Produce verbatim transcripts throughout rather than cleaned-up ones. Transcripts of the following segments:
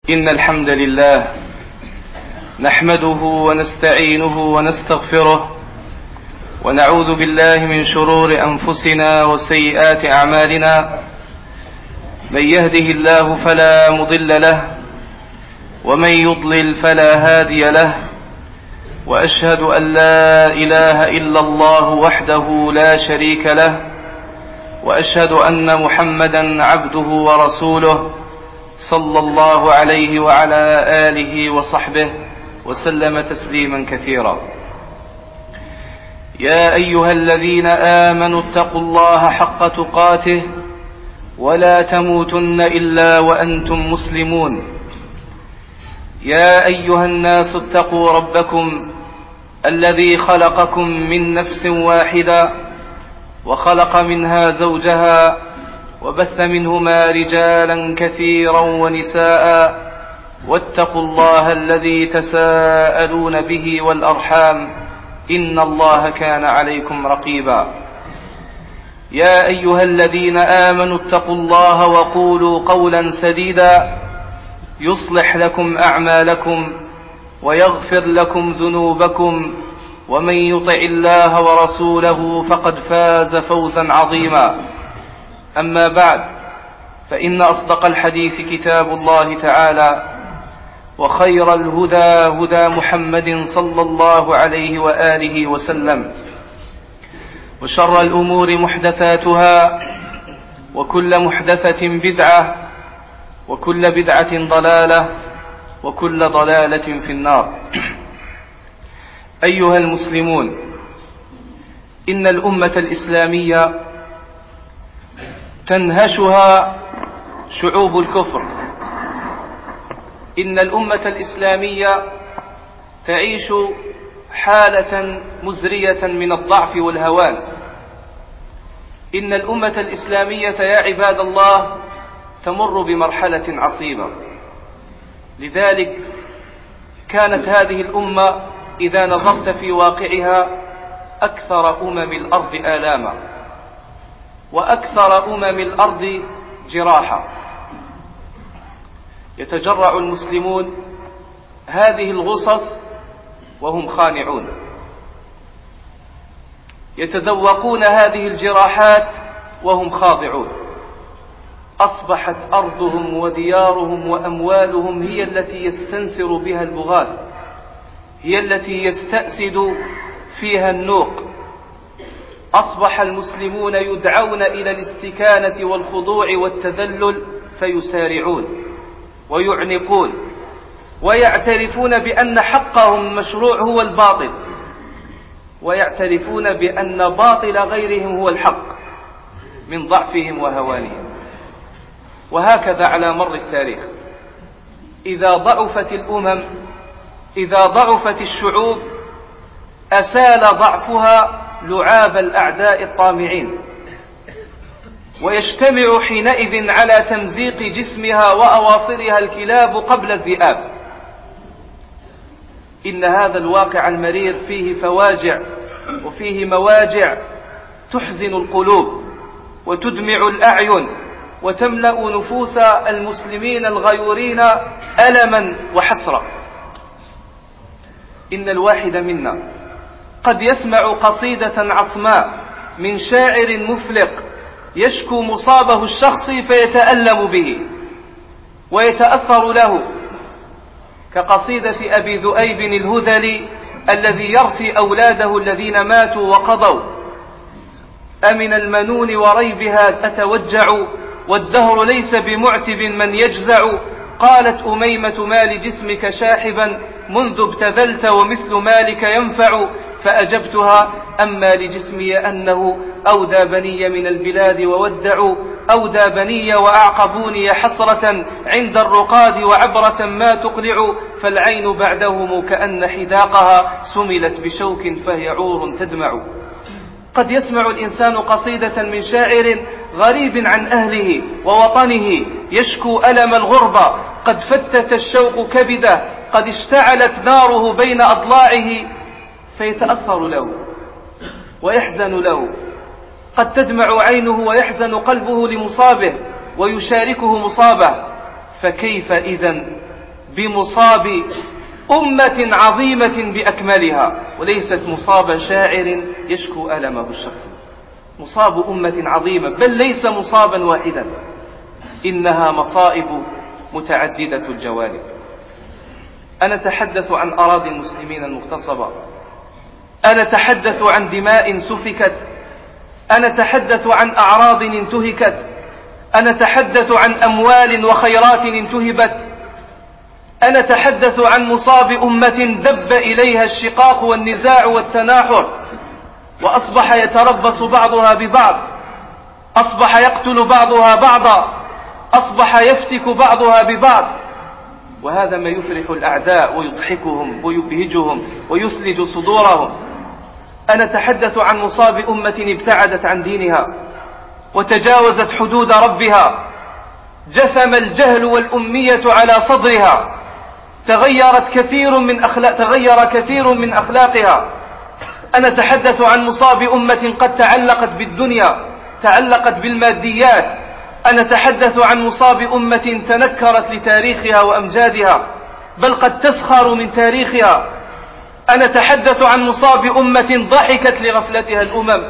إن الحمد لله نحمده ونستعينه ونستغفره ونعوذ بالله من شرور أنفسنا وسيئات أعمالنا. من يهده الله فلا مضل له ومن يضلل فلا هادي له، وأشهد أن لا إله إلا الله وحده لا شريك له، وأشهد أن محمدا عبده ورسوله صلى الله عليه وعلى آله وصحبه وسلم تسليما كثيرا. يا أيها الذين آمنوا اتقوا الله حق تقاته ولا تموتن إلا وأنتم مسلمون. يا أيها الناس اتقوا ربكم الذي خلقكم من نفس واحدة وخلق منها زوجها وبث منهما رجالا كثيرا ونساء، واتقوا الله الذي تساءلون به والأرحام إن الله كان عليكم رقيبا. يا أيها الذين آمنوا اتقوا الله وقولوا قولا سديدا يصلح لكم أعمالكم ويغفر لكم ذنوبكم، ومن يطع الله ورسوله فقد فاز فوزا عظيما. أما بعد، فإن أصدق الحديث كتاب الله تعالى، وخير الهدى هدى محمد صلى الله عليه وآله وسلم، وشر الأمور محدثاتها، وكل محدثة بدعة، وكل بدعة ضلالة، وكل ضلالة في النار. أيها المسلمون، إن الأمة الإسلامية تنهشها شعوب الكفر. إن الأمة الإسلامية تعيش حالة مزرية من الضعف والهوان. إن الأمة الإسلامية يا عباد الله تمر بمرحلة عصيبة. لذلك كانت هذه الأمة إذا نظرت في واقعها أكثر أمم الأرض آلاما، وأكثر أمم الأرض جراحة. يتجرع المسلمون هذه الغصص وهم خانعون، يتذوقون هذه الجراحات وهم خاضعون. أصبحت أرضهم وديارهم وأموالهم هي التي يستنسر بها البغاث، هي التي يستأسد فيها النوق. أصبح المسلمون يدعون إلى الاستكانة والخضوع والتذلل فيسارعون ويعنقون، ويعترفون بأن حقهم مشروع هو الباطل، ويعترفون بأن باطل غيرهم هو الحق من ضعفهم وهوانهم. وهكذا على مر التاريخ، إذا ضعفت الأمم، إذا ضعفت الشعوب، أسال ضعفها لعاب الأعداء الطامعين، ويجتمع حينئذ على تمزيق جسمها وأواصرها الكلاب قبل الذئاب. إن هذا الواقع المرير فيه فواجع وفيه مواجع تحزن القلوب وتدمع الأعين وتملأ نفوس المسلمين الغيورين ألما وحسرة. إن الواحد منا قد يسمع قصيدة عصماء من شاعر مفلق يشكو مصابه الشخصي فيتألم به ويتأثر له، كقصيدة أبي ذؤيب الهذلي الذي يرثي أولاده الذين ماتوا وقضوا: أمن المنون وريبها أتوجع، والدهر ليس بمعتب من يجزع. قالت أميمة: ما لجسمك شاحبا منذ ابتذلت ومثل مالك ينفع. فأجبتها: أما لجسمي أنه أودى بني من البلاد وودعوا، أودى بني وأعقبوني حسرة عند الرقاد وعبرة ما تقلع. فالعين بعدهم كأن حداقها سملت بشوك فهي عور تدمع. قد يسمع الإنسان قصيدة من شاعر غريب عن أهله ووطنه يشكو ألم الغربة، قد فتت الشوق كبده، قد اشتعلت ناره بين أضلاعه، فيتأثر له ويحزن له. قد تدمع عينه ويحزن قلبه لمصابه ويشاركه مصابه. فكيف إذن بمصاب أمة عظيمة بأكملها، وليست مصاب شاعر يشكو ألمه الشخصي، مصاب أمة عظيمة، بل ليس مصابا واحدا، إنها مصائب متعددة الجوانب. أنا أتحدث عن أراضي المسلمين المغتصبة، أنا أتحدث عن دماء سفكت، أنا أتحدث عن أعراض انتهكت، أنا أتحدث عن أموال وخيرات انتهبت، أنا أتحدث عن مصاب أمة دب إليها الشقاق والنزاع والتناحر، وأصبح يتربص بعضها ببعض، أصبح يقتل بعضها بعضا، أصبح يفتك بعضها ببعض، وهذا ما يفرح الأعداء ويضحكهم ويبهجهم ويثلج صدورهم. أنا أتحدث عن مصاب أمة ابتعدت عن دينها وتجاوزت حدود ربها، جثم الجهل والأمية على صدرها، تغيرت كثير من أخلاق تغير كثير من أخلاقها. أنا أتحدث عن مصاب أمة قد تعلقت بالدنيا، تعلقت بالماديات. أنا أتحدث عن مصاب أمة تنكرت لتاريخها وأمجادها، بل قد تسخر من تاريخها. أنا أتحدث عن مصاب أمة ضحكت لغفلتها الأمم.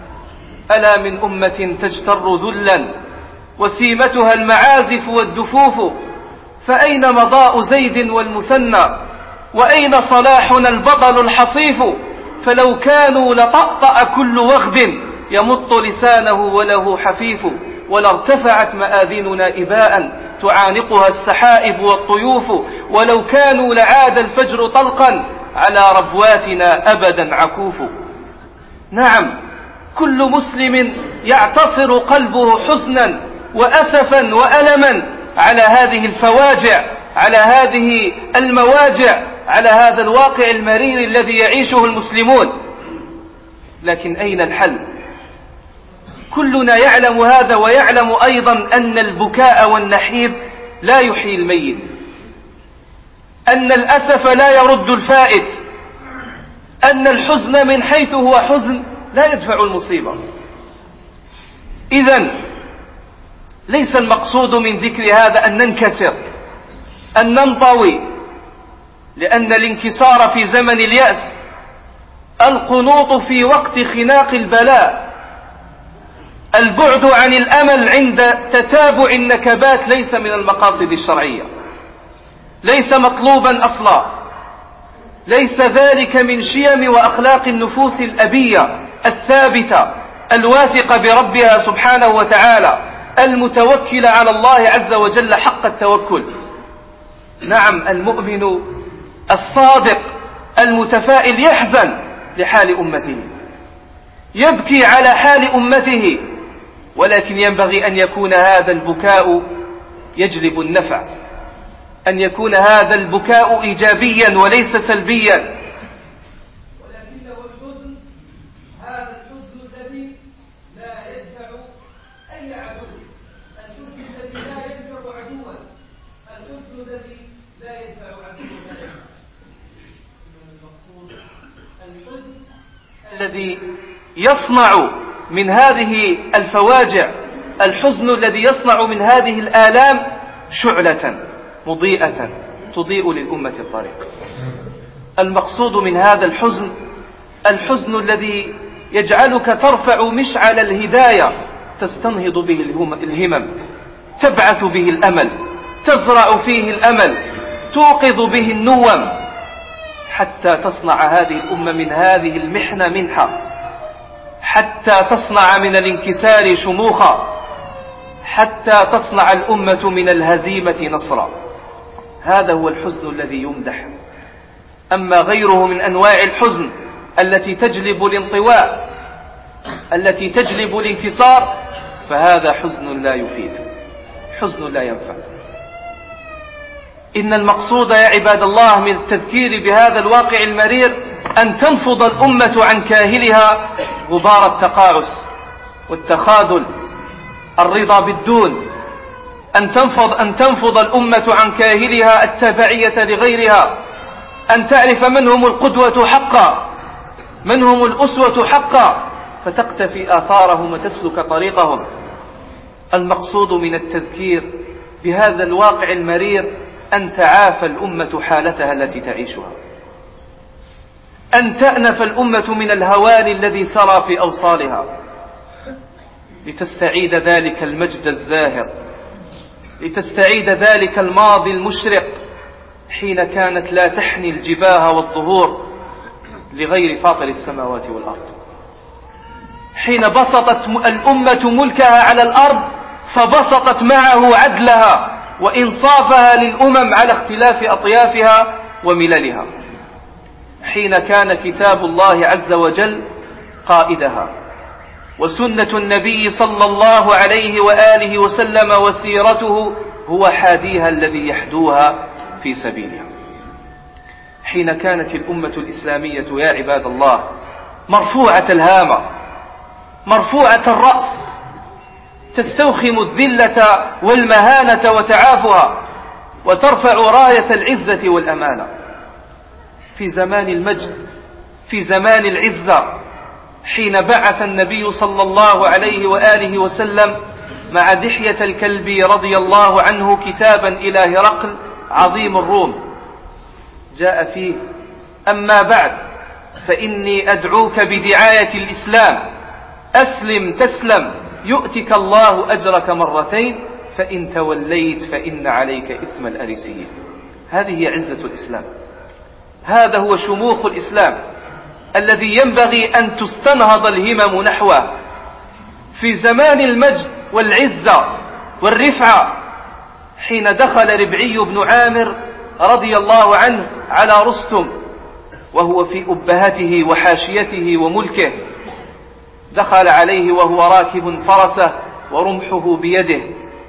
ألا من أمة تجتر ذلا وسيمتها المعازف والدفوف، فأين مضاء زيد والمثنى، وأين صلاحنا البطل الحصيف؟ فلو كانوا لطأطأ كل وغد يمط لسانه وله حفيف، ولارتفعت مآذننا إباء تعانقها السحائب والطيوف، ولو كانوا لعاد الفجر طلقا على ربواتنا أبدا عكوف. نعم، كل مسلم يعتصر قلبه حزنا وأسفا وألما على هذه الفواجع، على هذه المواجع، على هذا الواقع المرير الذي يعيشه المسلمون. لكن أين الحل؟ كلنا يعلم هذا، ويعلم أيضا أن البكاء والنحيب لا يحيي الميت، أن الأسف لا يرد الفائت، أن الحزن من حيث هو حزن لا يدفع المصيبة. إذن ليس المقصود من ذكر هذا أن ننكسر، أن ننطوي، لأن الانكسار في زمن اليأس، القنوط في وقت خناق البلاء، البعد عن الأمل عند تتابع النكبات ليس من المقاصد الشرعية، ليس مطلوبا أصلا، ليس ذلك من شيم وأخلاق النفوس الأبية الثابتة الواثقة بربها سبحانه وتعالى، المتوكلة على الله عز وجل حق التوكل. نعم، المؤمن الصادق المتفائل يحزن لحال أمته، يبكي على حال أمته، ولكن ينبغي أن يكون هذا البكاء يجلب النفع، أن يكون هذا البكاء إيجابيا وليس سلبيا. ولكنه الحزن، هذا الحزن الذي لا يدفع أي عدو، الحزن الذي لا يدفع عدوا، الحزن الذي لا يدفع عدوا. المقصود الحزن الذي يصنع من هذه الفواجع، الحزن الذي يصنع من هذه الآلام شعلة مضيئة تضيء للأمة الطريق. المقصود من هذا الحزن الحزن الذي يجعلك ترفع مشعل الهداية، تستنهض به الهمم، تبعث به الأمل، تزرع فيه الأمل، توقظ به النوم، حتى تصنع هذه الأمة من هذه المحنة منحة، حتى تصنع من الانكسار شموخا، حتى تصنع الأمة من الهزيمة نصرا. هذا هو الحزن الذي يمدح. أما غيره من أنواع الحزن التي تجلب الانطواء، التي تجلب الانكسار، فهذا حزن لا يفيد، حزن لا ينفع. إن المقصود يا عباد الله من التذكير بهذا الواقع المرير أن تنفض الأمة عن كاهلها غبار التقاعس والتخاذل، الرضا بالدون، أن تنفض, أن تنفض الأمة عن كاهلها التبعية لغيرها، أن تعرف من هم القدوة حقا، من هم الأسوة حقا، فتقتفي آثارهم وتسلك طريقهم. المقصود من التذكير بهذا الواقع المرير أن تعافى الأمة حالتها التي تعيشها، أن تأنف الأمة من الهوان الذي سرى في أوصالها، لتستعيد ذلك المجد الزاهر، لتستعيد ذلك الماضي المشرق حين كانت لا تحني الجباه والظهور لغير فاطر السماوات والأرض، حين بسطت الأمة ملكها على الأرض فبسطت معه عدلها وإنصافها للأمم على اختلاف أطيافها ومللها، حين كان كتاب الله عز وجل قائدها وسنة النبي صلى الله عليه وآله وسلم وسيرته هو حاديها الذي يحدوها في سبيلها، حين كانت الأمة الإسلامية يا عباد الله مرفوعة الهامة مرفوعة الرأس، تستوخم الذلة والمهانة وتعافها، وترفع راية العزة والأمانة في زمان المجد، في زمان العزة، حين بعث النبي صلى الله عليه وآله وسلم مع دحية الكلبي رضي الله عنه كتابا إلى هرقل عظيم الروم، جاء فيه: أما بعد فإني أدعوك بدعاية الإسلام، أسلم تسلم يؤتك الله أجرك مرتين، فإن توليت فإن عليك إثم الأريسيين. هذه هي عزة الإسلام، هذا هو شموخ الإسلام الذي ينبغي أن تستنهض الهمم نحوه في زمان المجد والعزة والرفعة، حين دخل ربعي بن عامر رضي الله عنه على رستم وهو في أبهته وحاشيته وملكه، دخل عليه وهو راكب فرسه ورمحه بيده،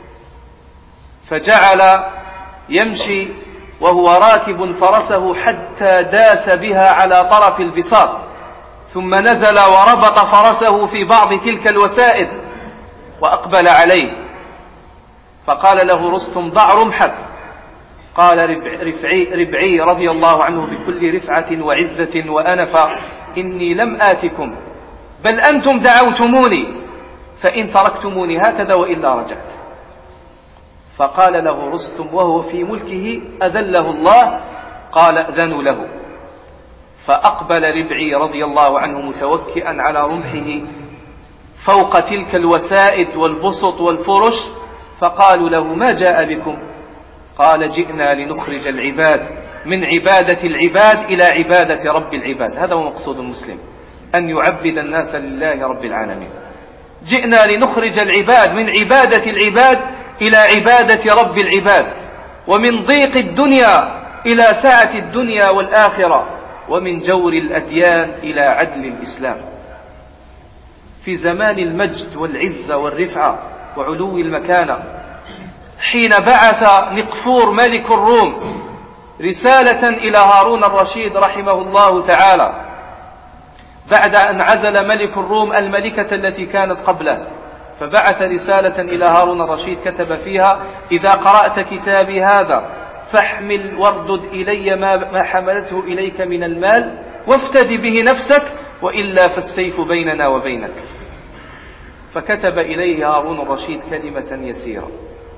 فجعل يمشي وهو راكب فرسه حتى داس بها على طرف البساط، ثم نزل وربط فرسه في بعض تلك الوسائد وأقبل عليه، فقال له رستم: ضع رمحك. قال ربعي, ربعي رضي الله عنه بكل رفعة وعزة وأنفة: إني لم آتكم بل أنتم دعوتموني، فإن تركتموني هكذا وإلا رجعت. فقال له رستم وهو في ملكه: أذله الله. قال: أذنوا له. فأقبل ربعي رضي الله عنه متوكئا على رمحه فوق تلك الوسائد والبسط والفرش، فقالوا له: ما جاء بكم؟ قال: جئنا لنخرج العباد من عبادة العباد إلى عبادة رب العباد. هذا هو مقصود المسلم، أن يعبد الناس لله رب العالمين. جئنا لنخرج العباد من عبادة العباد إلى عبادة رب العباد، ومن ضيق الدنيا إلى سعة الدنيا والآخرة، ومن جور الأديان إلى عدل الإسلام. في زمان المجد والعزة والرفعة وعلو المكانة، حين بعث نقفور ملك الروم رسالة إلى هارون الرشيد رحمه الله تعالى بعد أن عزل ملك الروم الملكة التي كانت قبله، فبعث رسالة إلى هارون الرشيد كتب فيها: إذا قرأت كتابي هذا فاحمل واردد إلي ما حملته إليك من المال وافتدي به نفسك، وإلا فالسيف بيننا وبينك. فكتب إليه هارون الرشيد كلمة يسيرة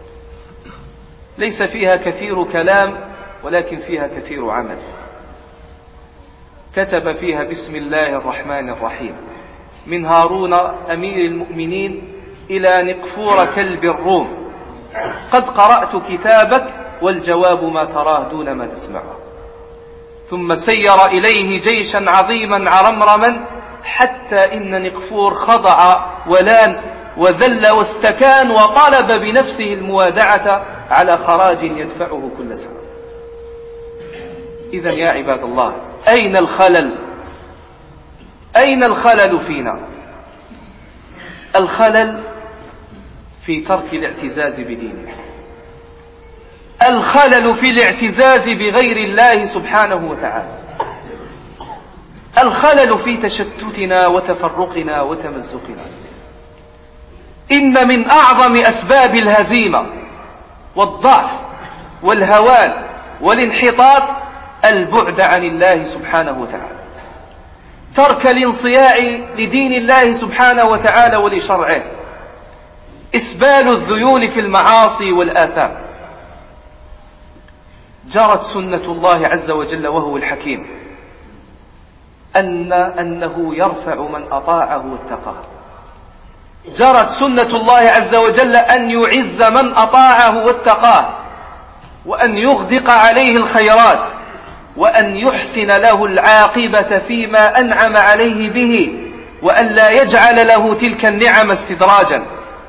ليس فيها كثير كلام ولكن فيها كثير عمل، كتب فيها: بسم الله الرحمن الرحيم، من هارون أمير المؤمنين إلى نقفور كلب الروم، قد قرأت كتابك والجواب ما تراه دون ما تسمعه. ثم سير إليه جيشا عظيما عرمرما حتى إن نقفور خضع ولان وذل واستكان وطلب بنفسه الموادعة على خراج يدفعه كل سنة. إذن يا عباد الله، أين الخلل؟ أين الخلل فينا؟ الخلل في ترك الاعتزاز بدينه، الخلل في الاعتزاز بغير الله سبحانه وتعالى، الخلل في تشتتنا وتفرقنا وتمزقنا. إن من أعظم أسباب الهزيمة والضعف والهوان والانحطاط البعد عن الله سبحانه وتعالى، ترك الانصياع لدين الله سبحانه وتعالى ولشرعه، إسبال الذيول في المعاصي والآثام. جرت سنة الله عز وجل وهو الحكيم أن أنه يرفع من أطاعه واتقاه. جرت سنة الله عز وجل أن يعز من أطاعه واتقاه، وأن يغدق عليه الخيرات، وأن يحسن له العاقبة فيما أنعم عليه به، وأن لا يجعل له تلك النعم استدراجا.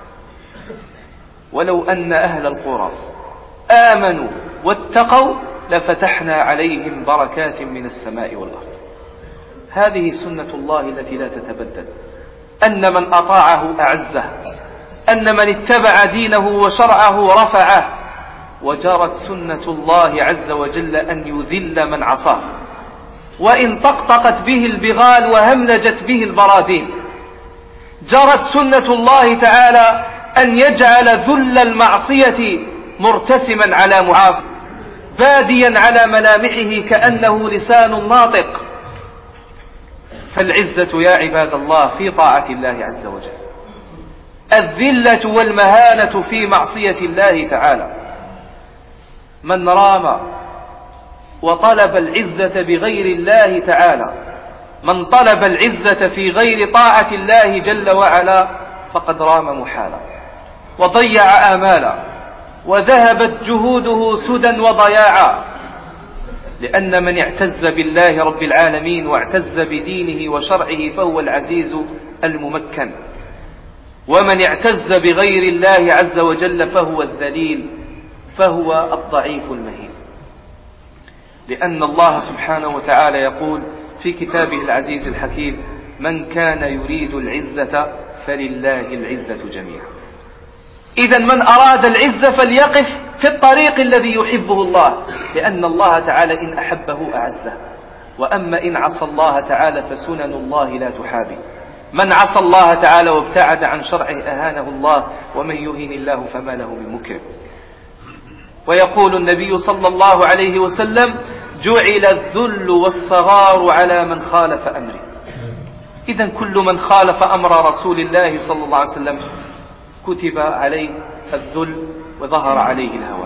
ولو أن أهل القرى آمنوا واتقوا لفتحنا عليهم بركات من السماء والأرض. هذه سنة الله التي لا تتبدل، أن من أطاعه أعزه، أن من اتبع دينه وشرعه رفعه. وجرت سنة الله عز وجل أن يذل من عصاه، وإن طقطقت به البغال وهملجت به البراذين. جرت سنة الله تعالى أن يجعل ذل المعصية مرتسما على معاصي، باديا على ملامحه كأنه لسان ناطق. فالعزة يا عباد الله في طاعة الله عز وجل، الذلة والمهانة في معصية الله تعالى. من رام وطلب العزة بغير الله تعالى، من طلب العزة في غير طاعة الله جل وعلا فقد رام محالا وضيع آمالا، وذهبت جهوده سدى وضياعا. لأن من اعتز بالله رب العالمين واعتز بدينه وشرعه فهو العزيز الممكن، ومن اعتز بغير الله عز وجل فهو الذليل، فهو الضعيف المهين. لأن الله سبحانه وتعالى يقول في كتابه العزيز الحكيم: من كان يريد العزة فلله العزة جميعا. إذن من أراد العزة فليقف في الطريق الذي يحبه الله، لأن الله تعالى إن أحبه أعزه. وأما إن عصى الله تعالى فسنن الله لا تحابي. من عصى الله تعالى وابتعد عن شرعه أهانه الله، ومن يهين الله فما له من مكرم. ويقول النبي صلى الله عليه وسلم: جعل الذل والصغار على من خالف أمره. إذن كل من خالف أمر رسول الله صلى الله عليه وسلم كتب عليه الذل وظهر عليه الهوان.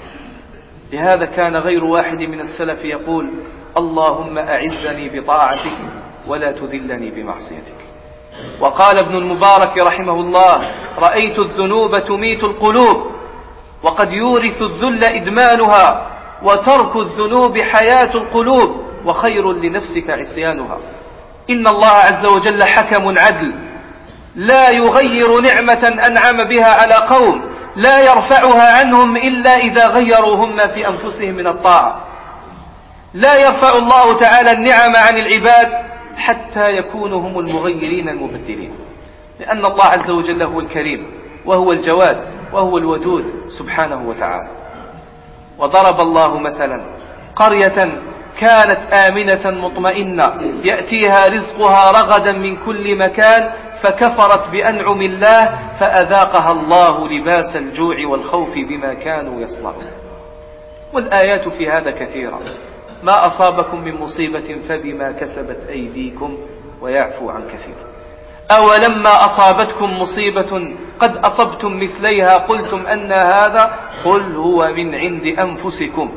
لهذا كان غير واحد من السلف يقول: اللهم أعزني بطاعتك ولا تذلني بمعصيتك. وقال ابن المبارك رحمه الله: رأيت الذنوب تميت القلوب، وقد يورث الذل إدمانها، وترك الذنوب حياة القلوب، وخير لنفسك عصيانها. إن الله عز وجل حكم عدل، لا يغير نعمة أنعم بها على قوم، لا يرفعها عنهم إلا إذا غيروا هم في أنفسهم من الطاعة. لا يرفع الله تعالى النعم عن العباد حتى يكونوا هم المغيرين المبدلين، لأن الله عز وجل هو الكريم وهو الجواد وهو الودود سبحانه وتعالى. وضرب الله مثلا قرية كانت آمنة مطمئنة يأتيها رزقها رغدا من كل مكان، فكفرت بأنعم الله فأذاقها الله لباس الجوع والخوف بما كانوا يصنعون. والآيات في هذا كثيرة. ما أصابكم من مصيبة فبما كسبت أيديكم ويعفو عن كثير. أولما أصابتكم مصيبة قد أصبتم مثليها قلتم أن هذا، قل هو من عند أنفسكم.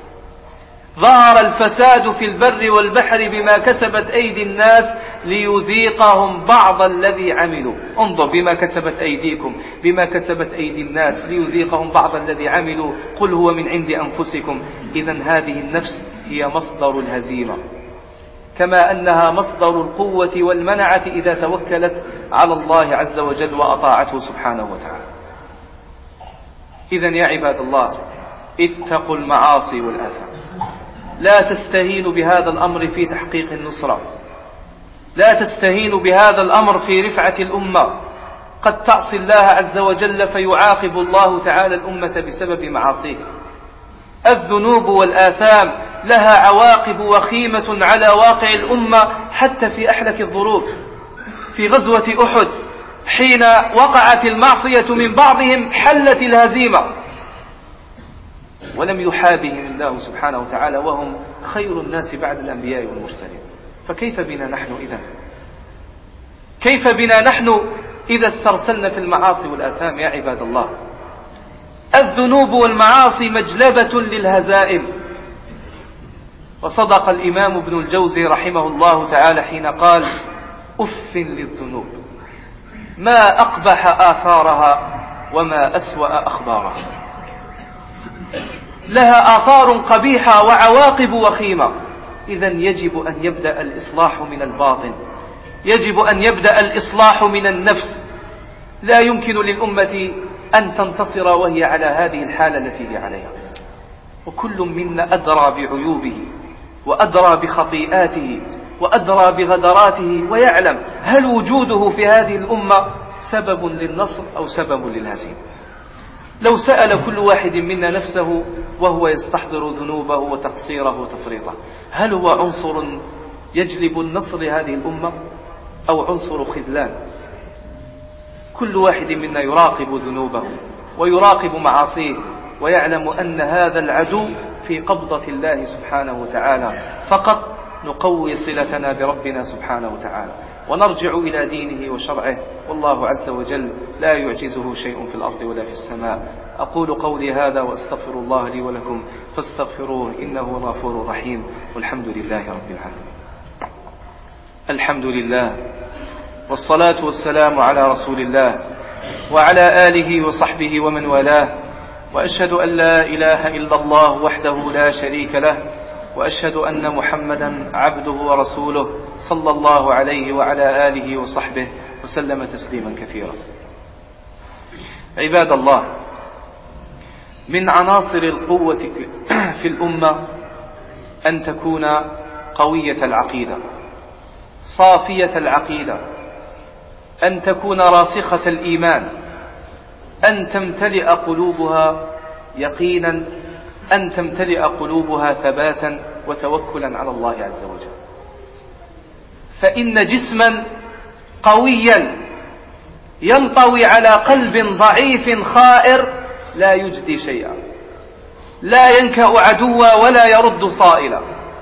ظهر الفساد في البر والبحر بما كسبت أيدي الناس ليذيقهم بعض الذي عملوا. انظر، بما كسبت أيديكم، بما كسبت أيدي الناس ليذيقهم بعض الذي عملوا، قل هو من عند أنفسكم. إذن هذه النفس هي مصدر الهزيمة، كما أنها مصدر القوة والمنعة إذا توكلت على الله عز وجل وأطاعته سبحانه وتعالى. إذن يا عباد الله، اتقوا المعاصي والآثام. لا تستهينوا بهذا الأمر في تحقيق النصرة، لا تستهينوا بهذا الأمر في رفعة الأمة. قد تعصي الله عز وجل فيعاقب الله تعالى الأمة بسبب معاصيه. الذنوب والآثام لها عواقب وخيمة على واقع الأمة حتى في أحلك الظروف. في غزوة أحد حين وقعت المعصية من بعضهم حلت الهزيمة، ولم يحابهم الله سبحانه وتعالى، وهم خير الناس بعد الأنبياء والمرسلين. فكيف بنا نحن إذن؟ كيف بنا نحن إذا استرسلنا في المعاصي والآثام يا عباد الله؟ الذنوب والمعاصي مجلبة للهزائم. وصدق الإمام ابن الجوزي رحمه الله تعالى حين قال: أف للذنوب ما أقبح آثارها وما أسوأ أخبارها. لها آثار قبيحة وعواقب وخيمة، إذن يجب أن يبدأ الإصلاح من الباطن، يجب أن يبدأ الإصلاح من النفس. لا يمكن للأمة أن تنتصر وهي على هذه الحالة التي هي عليها، وكل منا أدرى بعيوبه وأدرى بخطيئاته وأدرى بغدراته، ويعلم هل وجوده في هذه الأمة سبب للنصر أو سبب للهزيمة. لو سأل كل واحد منا نفسه وهو يستحضر ذنوبه وتقصيره وتفريطه، هل هو عنصر يجلب النصر لهذه الأمة أو عنصر خذلان؟ كل واحد منا يراقب ذنوبه ويراقب معاصيه، ويعلم أن هذا العدو في قبضة الله سبحانه وتعالى. فقط نقوي صلتنا بربنا سبحانه وتعالى ونرجع إلى دينه وشرعه، والله عز وجل لا يعجزه شيء في الأرض ولا في السماء. أقول قولي هذا وأستغفر الله لي ولكم فاستغفروه إنه غفور رحيم، والحمد لله رب العالمين. الحمد لله والصلاة والسلام على رسول الله وعلى آله وصحبه ومن والاه، وأشهد أن لا إله إلا الله وحده لا شريك له، وأشهد أن محمدا عبده ورسوله صلى الله عليه وعلى آله وصحبه وسلم تسليما كثيرا. عباد الله، من عناصر القوة في الأمة أن تكون قوية العقيدة، صافية العقيدة، أن تكون راسخة الإيمان، أن تمتلئ قلوبها يقينا، أن تمتلئ قلوبها ثباتا وتوكلا على الله عز وجل. فإن جسما قويا ينطوي على قلب ضعيف خائر لا يجدي شيئا، لا ينكأ عدوا ولا يرد صائلا.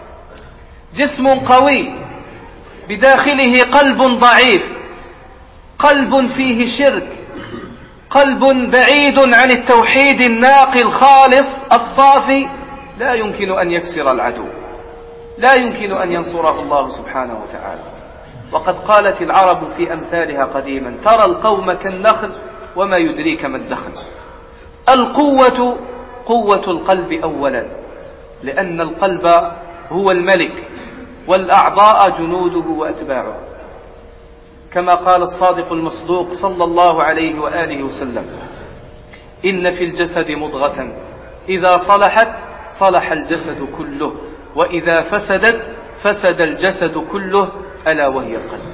جسم قوي بداخله قلب ضعيف، قلب فيه شرك، قلب بعيد عن التوحيد النقي الخالص الصافي، لا يمكن أن يكسر العدو، لا يمكن أن ينصره الله سبحانه وتعالى. وقد قالت العرب في أمثالها قديما: ترى القوم كالنخل وما يدريك ما الدخل. القوة قوة القلب أولا، لأن القلب هو الملك والأعضاء جنوده وأتباعه، كما قال الصادق المصدوق صلى الله عليه وآله وسلم: إن في الجسد مضغة إذا صلحت صلح الجسد كله، وإذا فسدت فسد الجسد كله، ألا وهي القلب.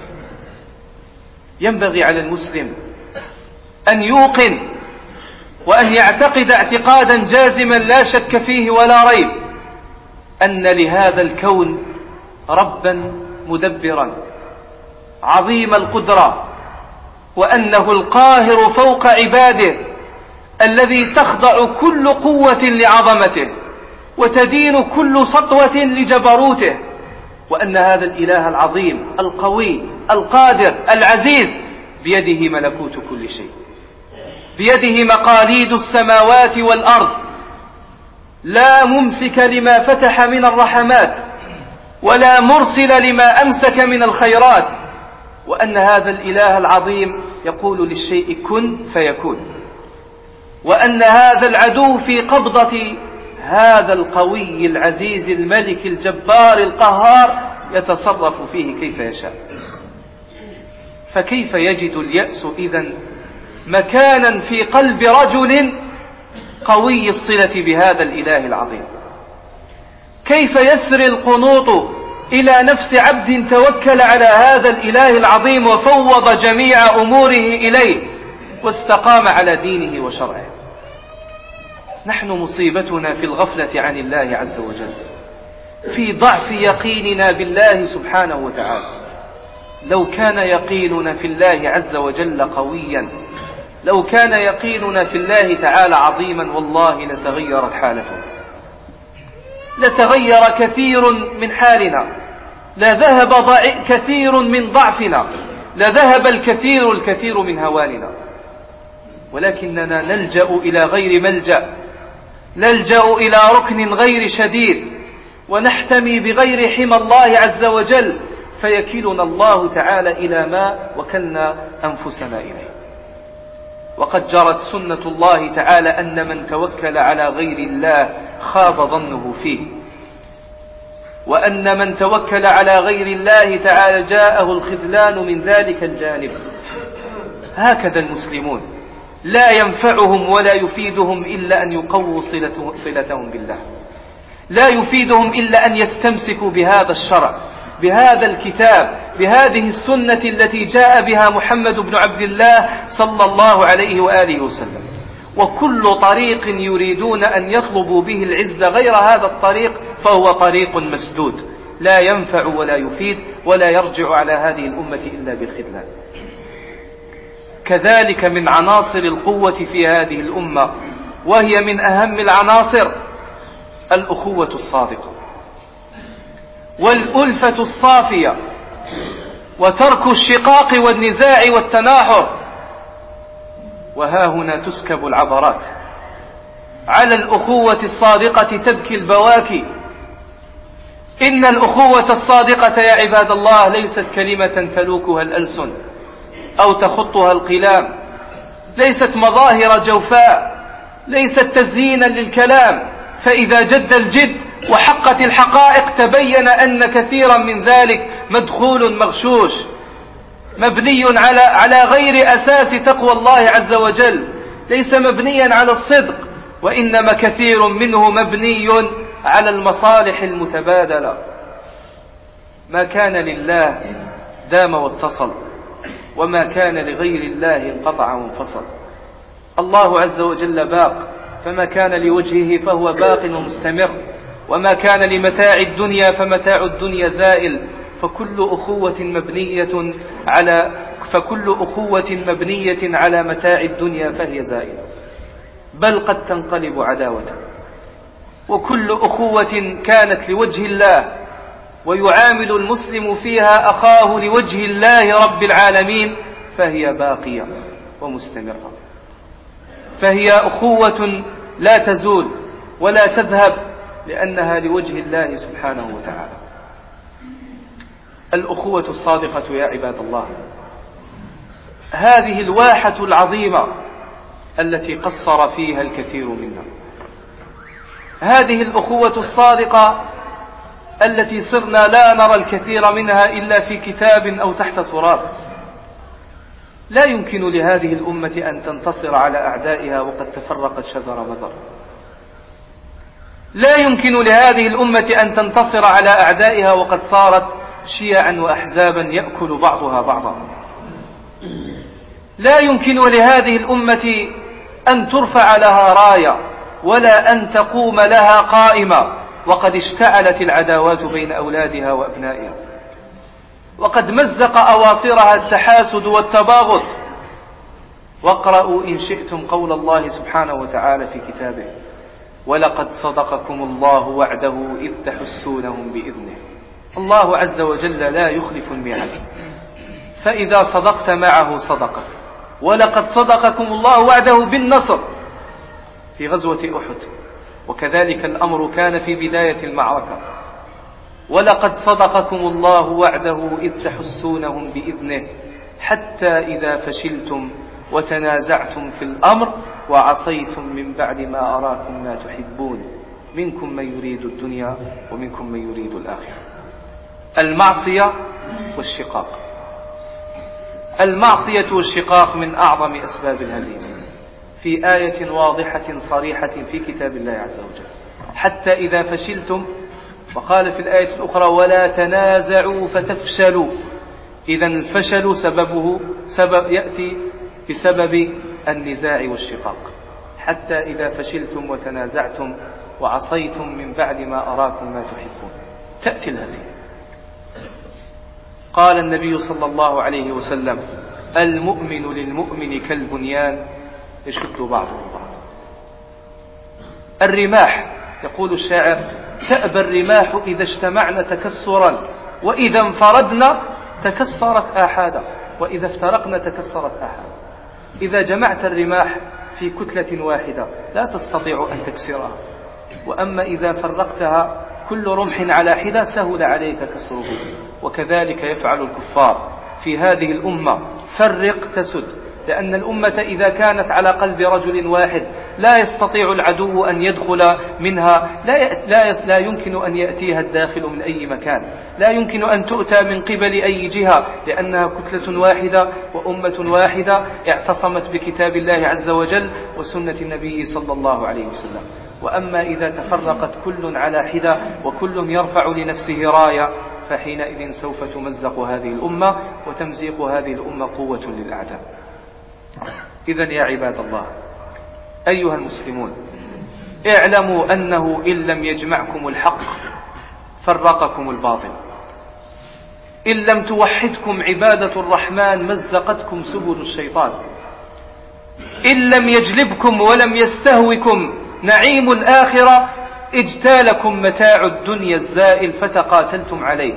ينبغي على المسلم أن يوقن وأن يعتقد اعتقادا جازما لا شك فيه ولا ريب أن لهذا الكون ربا مدبرا عظيم القدرة، وأنه القاهر فوق عباده الذي تخضع كل قوة لعظمته وتدين كل سطوة لجبروته، وأن هذا الإله العظيم القوي القادر العزيز بيده ملكوت كل شيء، بيده مقاليد السماوات والأرض، لا ممسك لما فتح من الرحمات ولا مرسل لما أمسك من الخيرات، وأن هذا الإله العظيم يقول للشيء كن فيكون، وأن هذا العدو في قبضة هذا القوي العزيز الملك الجبار القهار يتصرف فيه كيف يشاء. فكيف يجد اليأس إذن مكانا في قلب رجل قوي الصلة بهذا الإله العظيم؟ كيف يسري القنوط إلى نفس عبد توكل على هذا الإله العظيم وفوض جميع أموره إليه واستقام على دينه وشرعه؟ نحن مصيبتنا في الغفلة عن الله عز وجل، في ضعف يقيننا بالله سبحانه وتعالى. لو كان يقيننا في الله عز وجل قويا، لو كان يقيننا في الله تعالى عظيما، والله لتغيرت حالتنا، لتغير كثير من حالنا، لذهب كثير من ضعفنا، لذهب الكثير الكثير من هواننا. ولكننا نلجأ إلى غير ملجأ، نلجأ إلى ركن غير شديد، ونحتمي بغير حمى الله عز وجل، فيكلنا الله تعالى إلى ما وكلنا أنفسنا إليه. وقد جرت سنة الله تعالى أن من توكل على غير الله خاب ظنه فيه، وأن من توكل على غير الله تعالى جاءه الخذلان من ذلك الجانب. هكذا المسلمون لا ينفعهم ولا يفيدهم إلا أن يقووا صلتهم بالله، لا يفيدهم إلا أن يستمسكوا بهذا الشرع، بهذا الكتاب، بهذه السنة التي جاء بها محمد بن عبد الله صلى الله عليه وآله وسلم. وكل طريق يريدون أن يطلبوا به العزة غير هذا الطريق فهو طريق مسدود، لا ينفع ولا يفيد، ولا يرجع على هذه الأمة إلا بالخذلان. كذلك من عناصر القوة في هذه الأمة، وهي من أهم العناصر، الأخوة الصادقة والألفة الصافية، وترك الشقاق والنزاع والتناحر. وها هنا تسكب العبرات. على الأخوة الصادقة تبكي البواكي. إن الأخوة الصادقة يا عباد الله ليست كلمة تلوكها الألسن أو تخطها القلام، ليست مظاهر جوفاء، ليست تزيينا للكلام، فإذا جد الجد وحقت الحقائق تبين أن كثيرا من ذلك مدخول مغشوش، مبني على على غير أساس تقوى الله عز وجل، ليس مبنيا على الصدق، وإنما كثير منه مبني على المصالح المتبادلة. ما كان لله دام واتصل، وما كان لغير الله انقطع وانفصل. الله عز وجل باق، فما كان لوجهه فهو باق ومستمر، وما كان لمتاع الدنيا فمتاع الدنيا زائل. فكل أخوة مبنية على فكل أخوة مبنية على متاع الدنيا فهي زائلة، بل قد تنقلب عداوة. وكل أخوة كانت لوجه الله ويعامل المسلم فيها أخاه لوجه الله رب العالمين فهي باقية ومستمرة، فهي أخوة لا تزول ولا تذهب، لأنها لوجه الله سبحانه وتعالى. الأخوة الصادقة يا عباد الله هذه الواحة العظيمة التي قصر فيها الكثير منا، هذه الأخوة الصادقة التي صرنا لا نرى الكثير منها إلا في كتاب أو تحت تراب. لا يمكن لهذه الأمة أن تنتصر على أعدائها وقد تفرقت شذر مذر، لا يمكن لهذه الأمة أن تنتصر على أعدائها وقد صارت شيعا وأحزابا يأكل بعضها بعضا، لا يمكن لهذه الأمة أن ترفع لها راية ولا أن تقوم لها قائمة وقد اشتعلت العداوات بين أولادها وأبنائها، وقد مزق أواصرها التحاسد والتباغض. واقرأوا إن شئتم قول الله سبحانه وتعالى في كتابه: ولقد صدقكم الله وعده إذ تحسونهم بإذنه. الله عز وجل لا يخلف الميعاد، فإذا صدقت معه صدقك. ولقد صدقكم الله وعده بالنصر في غزوة أحد، وكذلك الأمر كان في بداية المعركة. ولقد صدقكم الله وعده إذ تحسونهم بإذنه حتى إذا فشلتم وتنازعتم في الأمر وعصيتم من بعد ما أراكم ما تحبون منكم من يريد الدنيا ومنكم من يريد الآخرة. المعصية والشقاق. المعصية والشقاق من أعظم أسباب الهزيمة، في آية واضحة صريحة في كتاب الله عز وجل: حتى إذا فشلتم. وقال في الآية الأخرى: ولا تنازعوا فتفشلوا. إذن الفشل سببه سبب يأتي بسبب النزاع والشقاق. حتى إذا فشلتم وتنازعتم وعصيتم من بعد ما أراكم ما تحبون، تأتي الهزيمة. قال النبي صلى الله عليه وسلم: المؤمن للمؤمن كالبنيان يشد بعضه بعضا. الرماح، يقول الشاعر: تأبى الرماح إذا اجتمعنا تكسرا، وإذا انفردنا تكسرت آحادا، وإذا افترقنا تكسرت آحادا. إذا جمعت الرماح في كتلة واحدة لا تستطيع أن تكسرها، وأما إذا فرقتها كل رمح على حدة سهل عليك كسره. وكذلك يفعل الكفار في هذه الأمة، فرق تسد، لأن الأمة إذا كانت على قلب رجل واحد لا يستطيع العدو أن يدخل منها، لا, لا, لا يمكن أن يأتيها الداخل من أي مكان، لا يمكن أن تؤتى من قبل أي جهة، لأنها كتلة واحدة وأمة واحدة اعتصمت بكتاب الله عز وجل وسنة النبي صلى الله عليه وسلم. وأما إذا تفرقت كل على حدة وكل يرفع لنفسه راية فحينئذ سوف تمزق هذه الأمة، وتمزيق هذه الأمة قوة للأعداء. إذن يا عباد الله أيها المسلمون، اعلموا أنه إن لم يجمعكم الحق فرقكم الباطل، إن لم توحدكم عبادة الرحمن مزقتكم سبل الشيطان، إن لم يجلبكم ولم يستهوكم نعيم الآخرة اجتالكم متاع الدنيا الزائل فتقاتلتم عليه.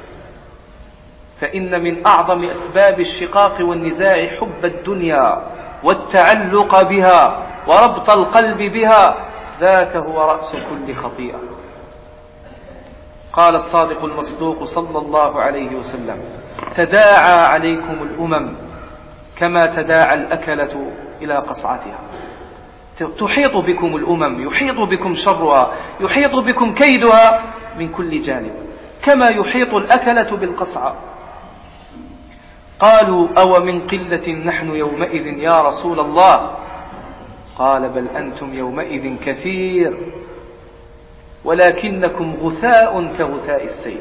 فإن من أعظم أسباب الشقاق والنزاع حب الدنيا والتعلق بها وربط القلب بها، ذاك هو رأس كل خطيئة. قال الصادق المصدوق صلى الله عليه وسلم: تداعى عليكم الأمم كما تداعى الأكلة إلى قصعتها. تحيط بكم الأمم، يحيط بكم شرها، يحيط بكم كيدها من كل جانب، كما يحيط الأكلة بالقصعة. قالوا: أو من قلة نحن يومئذ يا رسول الله؟ قال: بل أنتم يومئذ كثير ولكنكم غثاء كغثاء السيل.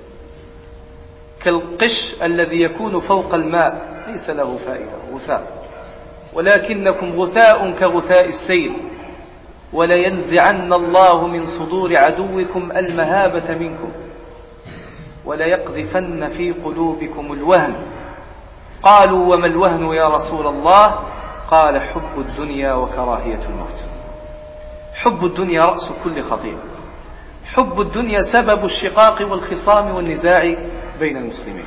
كالقش الذي يكون فوق الماء ليس له فائدة، غثاء، ولكنكم غثاء كغثاء السيل. ولينزعن الله من صدور عدوكم المهابة منكم وليقذفن في قلوبكم الوهن. قالوا: وما الوهن يا رسول الله؟ قال: حب الدنيا وكراهية الموت. حب الدنيا رأس كل خطيئة، حب الدنيا سبب الشقاق والخصام والنزاع بين المسلمين.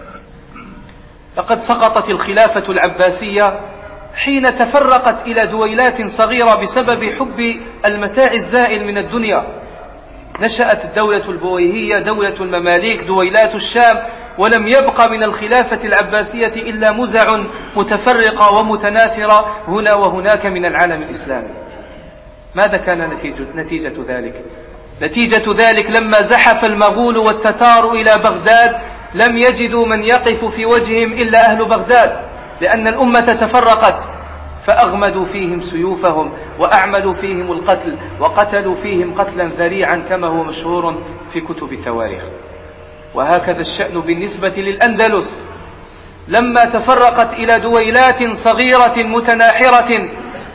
لقد سقطت الخلافة العباسية حين تفرقت إلى دويلات صغيرة بسبب حب المتاع الزائل من الدنيا. نشأت الدولة البويهية، دولة المماليك، دويلات الشام، ولم يبق من الخلافة العباسية إلا مزع متفرقة ومتناثرة هنا وهناك من العالم الإسلامي. ماذا كان نتيجة, نتيجة ذلك؟ نتيجة ذلك لما زحف المغول والتتار إلى بغداد لم يجدوا من يقف في وجههم إلا أهل بغداد، لأن الأمة تفرقت، فأغمدوا فيهم سيوفهم وأعملوا فيهم القتل وقتلوا فيهم قتلا ذريعا كما هو مشهور في كتب التواريخ. وهكذا الشأن بالنسبة للأندلس، لما تفرقت إلى دويلات صغيرة متناحرة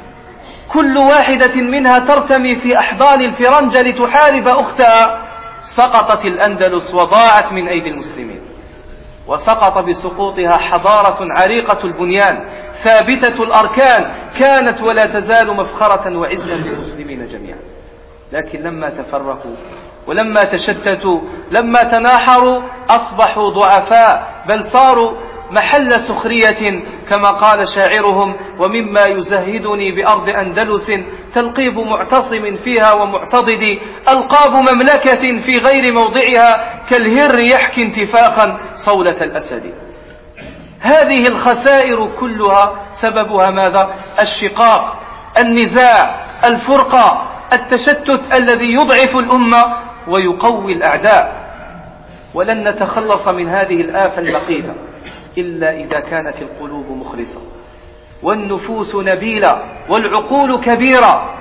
كل واحدة منها ترتمي في أحضان الفرنجة لتحارب أختها، سقطت الأندلس وضاعت من أيدي المسلمين، وسقط بسقوطها حضارة عريقة البنيان ثابتة الأركان كانت ولا تزال مفخرة وعزا للمسلمين جميعا. لكن لما تفرقوا ولما تشتتوا لما تناحروا أصبحوا ضعفاء، بل صاروا محل سخرية كما قال شاعرهم: ومما يزهدني بأرض أندلس تلقيب معتصم فيها ومعتضد، ألقاب مملكة في غير موضعها كالهر يحكي انتفاخا صولة الأسد. هذه الخسائر كلها سببها ماذا؟ الشقاق، النزاع، الفرقة، التشتت الذي يضعف الأمة ويقوي الأعداء. ولن نتخلص من هذه الآفة المقيتة إلا إذا كانت القلوب مخلصة والنفوس نبيلة والعقول كبيرة.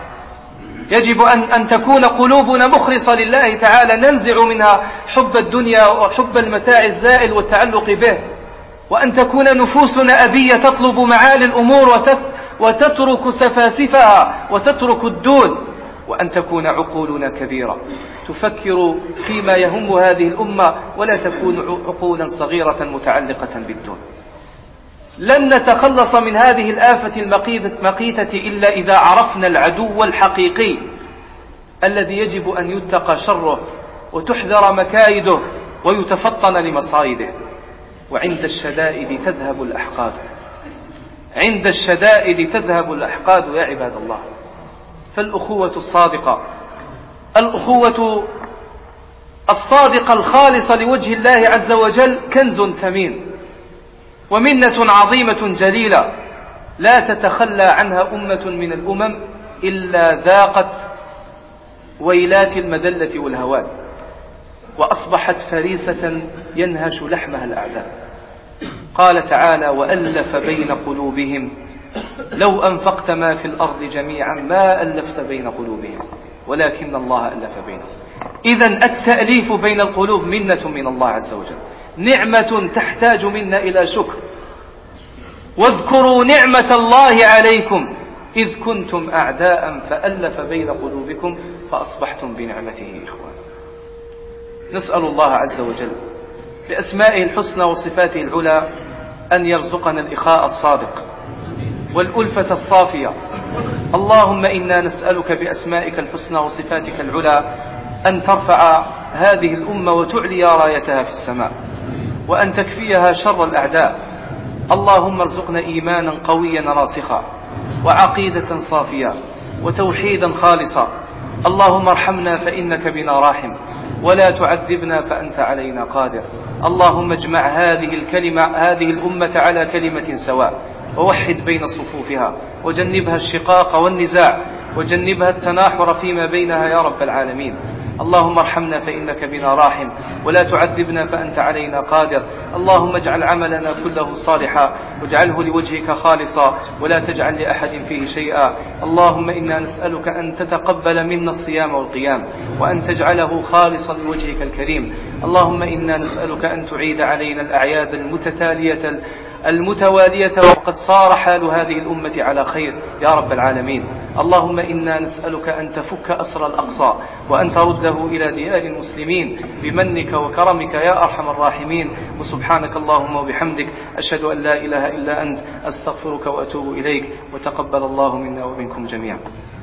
يجب أن, أن تكون قلوبنا مخلصة لله تعالى، ننزع منها حب الدنيا وحب المتاع الزائل والتعلق به، وأن تكون نفوسنا أبية تطلب معالي الأمور وتترك سفاسفها وتترك الدون، وأن تكون عقولنا كبيرة تفكر فيما يهم هذه الأمة ولا تكون عقولا صغيرة متعلقة بالدون. لن نتخلص من هذه الآفة المقيتة إلا إذا عرفنا العدو الحقيقي الذي يجب أن يتقى شره وتحذر مكايده ويتفطن لمصائده. وعند الشدائد تذهب الأحقاد، عند الشدائد تذهب الأحقاد يا عباد الله. فالأخوة الصادقة، الأخوة الصادقة الخالصة لوجه الله عز وجل كنز ثمين ومنة عظيمة جليلة لا تتخلى عنها أمة من الأمم إلا ذاقت ويلات المذلة والهوان، وأصبحت فريسة ينهش لحمها الأعداء. قال تعالى: وألف بين قلوبهم لو أنفقت ما في الأرض جميعا ما ألفت بين قلوبهم ولكن الله ألف بينهم. إذن التأليف بين القلوب منة من الله عز وجل، نعمة تحتاج منا إلى شكر. واذكروا نعمة الله عليكم إذ كنتم أعداء فألف بين قلوبكم فأصبحتم بنعمته إخوانا. نسأل الله عز وجل بأسمائه الحسنى وصفاته العلى أن يرزقنا الإخاء الصادق والألفة الصافية. اللهم إنا نسألك بأسمائك الحسنى وصفاتك العلى أن ترفع هذه الأمة وتعلي رايتها في السماء، وأن تكفيها شر الأعداء. اللهم ارزقنا إيمانا قويا راسخا وعقيدة صافية وتوحيدا خالصا. اللهم ارحمنا فإنك بنا راحم، ولا تعذبنا فأنت علينا قادر. اللهم اجمع هذه الكلمة هذه الأمة على كلمة سواء، ووحد بين صفوفها، وجنبها الشقاق والنزاع، وجنبها التناحر فيما بينها يا رب العالمين. اللهم ارحمنا فإنك بنا راحم، ولا تعذبنا فأنت علينا قادر. اللهم اجعل عملنا كله صالحا، واجعله لوجهك خالصا، ولا تجعل لأحد فيه شيئا. اللهم إنا نسألك أن تتقبل منا الصيام والقيام، وأن تجعله خالصا لوجهك الكريم. اللهم إنا نسألك أن تعيد علينا الأعياد المتتالية المتوالية، وقد صار حال هذه الأمة على خير يا رب العالمين. اللهم إنا نسألك أن تفك أسر الأقصى، وأن ترده إلى ديار المسلمين بمنك وكرمك يا أرحم الراحمين. وسبحانك اللهم وبحمدك، أشهد أن لا إله إلا أنت، أستغفرك وأتوب إليك، وتقبل الله منا ومنكم جميعا.